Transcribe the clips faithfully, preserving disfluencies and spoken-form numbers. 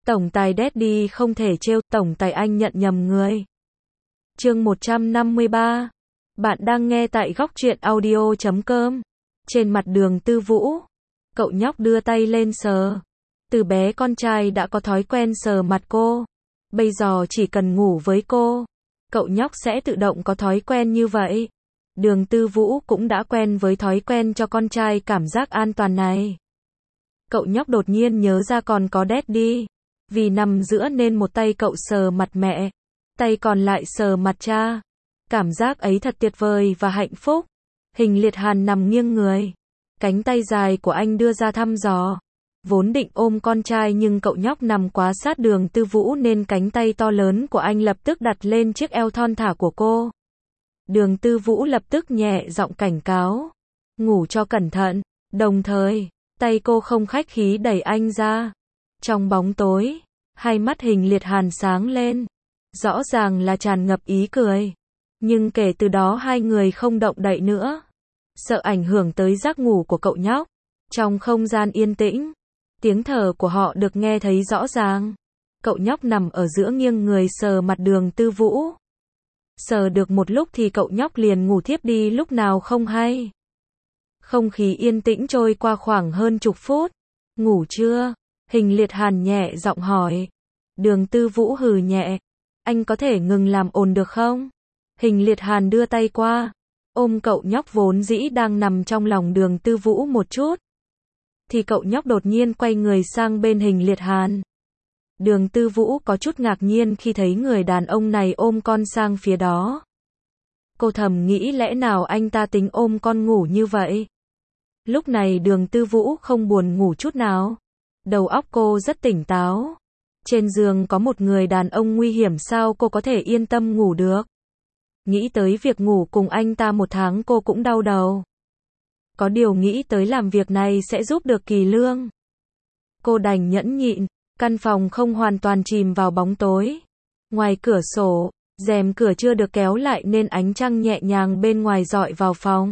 Tổng tài Daddy không thể trêu, tổng tài anh nhận nhầm người. Chương một trăm năm mươi ba. Bạn đang nghe tại góc truyện audio chấm com. Trên mặt Đường Tư Vũ, cậu nhóc đưa tay lên sờ. Từ bé con trai đã có thói quen sờ mặt cô. Bây giờ chỉ cần ngủ với cô, cậu nhóc sẽ tự động có thói quen như vậy. Đường Tư Vũ cũng đã quen với thói quen cho con trai cảm giác an toàn này. Cậu nhóc đột nhiên nhớ ra còn có Daddy. Vì nằm giữa nên một tay cậu sờ mặt mẹ, tay còn lại sờ mặt cha. Cảm giác ấy thật tuyệt vời và hạnh phúc. Hình Liệt Hàn nằm nghiêng người. Cánh tay dài của anh đưa ra thăm dò. Vốn định ôm con trai nhưng cậu nhóc nằm quá sát Đường Tư Vũ nên cánh tay to lớn của anh lập tức đặt lên chiếc eo thon thả của cô. Đường Tư Vũ lập tức nhẹ giọng cảnh cáo. Ngủ cho cẩn thận. Đồng thời, tay cô không khách khí đẩy anh ra. Trong bóng tối, hai mắt Hình Liệt Hàn sáng lên. Rõ ràng là tràn ngập ý cười. Nhưng kể từ đó hai người không động đậy nữa. Sợ ảnh hưởng tới giấc ngủ của cậu nhóc. Trong không gian yên tĩnh, tiếng thở của họ được nghe thấy rõ ràng. Cậu nhóc nằm ở giữa nghiêng người sờ mặt Đường Tư Vũ. Sờ được một lúc thì cậu nhóc liền ngủ thiếp đi lúc nào không hay. Không khí yên tĩnh trôi qua khoảng hơn chục phút. Ngủ chưa? Hình Liệt Hàn nhẹ giọng hỏi. Đường Tư Vũ hừ nhẹ. Anh có thể ngừng làm ồn được không? Hình Liệt Hàn đưa tay qua, ôm cậu nhóc vốn dĩ đang nằm trong lòng Đường Tư Vũ một chút. Thì cậu nhóc đột nhiên quay người sang bên Hình Liệt Hàn. Đường Tư Vũ có chút ngạc nhiên khi thấy người đàn ông này ôm con sang phía đó. Cô thầm nghĩ lẽ nào anh ta tính ôm con ngủ như vậy? Lúc này Đường Tư Vũ không buồn ngủ chút nào. Đầu óc cô rất tỉnh táo. Trên giường có một người đàn ông nguy hiểm sao cô có thể yên tâm ngủ được? Nghĩ tới việc ngủ cùng anh ta một tháng cô cũng đau đầu. Có điều nghĩ tới làm việc này sẽ giúp được Kỳ Lương. Cô đành nhẫn nhịn. Căn phòng không hoàn toàn chìm vào bóng tối. Ngoài cửa sổ, rèm cửa chưa được kéo lại nên ánh trăng nhẹ nhàng bên ngoài rọi vào phòng.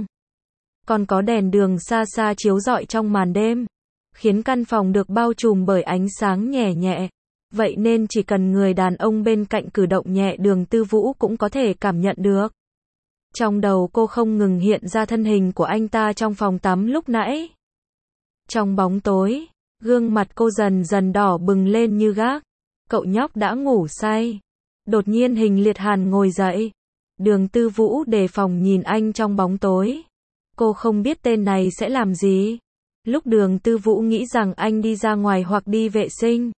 Còn có đèn đường xa xa chiếu rọi trong màn đêm, khiến căn phòng được bao trùm bởi ánh sáng nhẹ nhẹ. Vậy nên chỉ cần người đàn ông bên cạnh cử động nhẹ Đường Tư Vũ cũng có thể cảm nhận được. Trong đầu cô không ngừng hiện ra thân hình của anh ta trong phòng tắm lúc nãy. Trong bóng tối, gương mặt cô dần dần đỏ bừng lên như gác. Cậu nhóc đã ngủ say. Đột nhiên Hình Liệt Hàn ngồi dậy. Đường Tư Vũ đề phòng nhìn anh trong bóng tối. Cô không biết tên này sẽ làm gì. Lúc Đường Tư Vũ nghĩ rằng anh đi ra ngoài hoặc đi vệ sinh,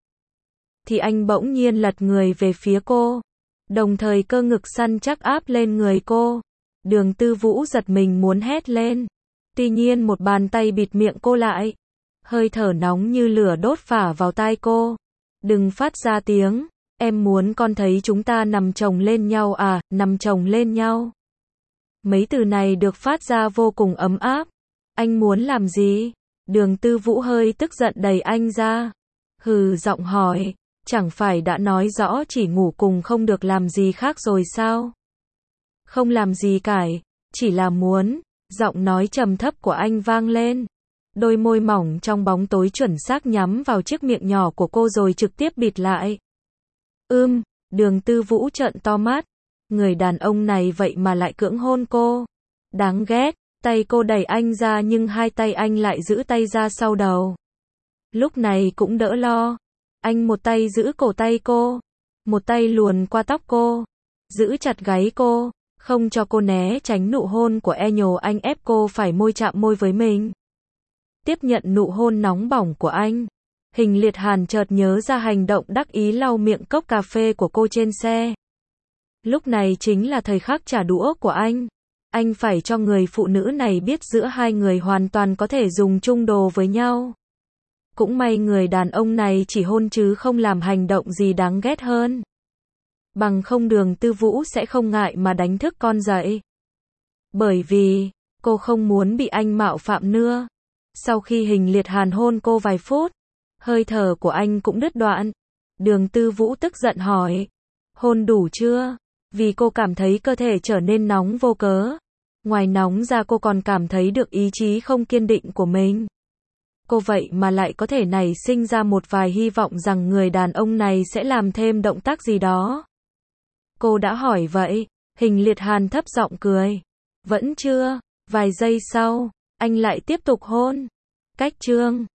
thì anh bỗng nhiên lật người về phía cô. Đồng thời cơ ngực săn chắc áp lên người cô. Đường Tư Vũ giật mình muốn hét lên. Tuy nhiên một bàn tay bịt miệng cô lại. Hơi thở nóng như lửa đốt phả vào tai cô. Đừng phát ra tiếng. Em muốn con thấy chúng ta nằm chồng lên nhau à, nằm chồng lên nhau. Mấy từ này được phát ra vô cùng ấm áp. Anh muốn làm gì? Đường Tư Vũ hơi tức giận đẩy anh ra. Hừ giọng hỏi. Chẳng phải đã nói rõ chỉ ngủ cùng không được làm gì khác rồi sao? Không làm gì cả, chỉ là muốn. Giọng nói trầm thấp của anh vang lên. Đôi môi mỏng trong bóng tối chuẩn xác nhắm vào chiếc miệng nhỏ của cô rồi trực tiếp bịt lại. Ưm, Đường Tư Vũ trợn to mắt. Người đàn ông này vậy mà lại cưỡng hôn cô. Đáng ghét. Tay cô đẩy anh ra nhưng hai tay anh lại giữ tay ra sau đầu. Lúc này cũng đỡ lo. Anh một tay giữ cổ tay cô, một tay luồn qua tóc cô, giữ chặt gáy cô, không cho cô né tránh nụ hôn của e nhồ anh ép cô phải môi chạm môi với mình. Tiếp nhận nụ hôn nóng bỏng của anh, Hình Liệt Hàn chợt nhớ ra hành động đắc ý lau miệng cốc cà phê của cô trên xe. Lúc này chính là thời khắc trả đũa của anh. Anh phải cho người phụ nữ này biết giữa hai người hoàn toàn có thể dùng chung đồ với nhau. Cũng may người đàn ông này chỉ hôn chứ không làm hành động gì đáng ghét hơn. Bằng không Đường Tư Vũ sẽ không ngại mà đánh thức con dậy. Bởi vì, cô không muốn bị anh mạo phạm nữa. Sau khi Hình Liệt Hàn hôn cô vài phút, hơi thở của anh cũng đứt đoạn. Đường Tư Vũ tức giận hỏi. Hôn đủ chưa? Vì cô cảm thấy cơ thể trở nên nóng vô cớ. Ngoài nóng ra cô còn cảm thấy được ý chí không kiên định của mình. cô vậy mà lại có thể nảy sinh ra một vài hy vọng rằng người đàn ông này sẽ làm thêm động tác gì đó. Cô đã hỏi vậy, Hình Liệt Hàn thấp giọng cười. Vẫn chưa, vài giây sau, anh lại tiếp tục hôn. Cách chương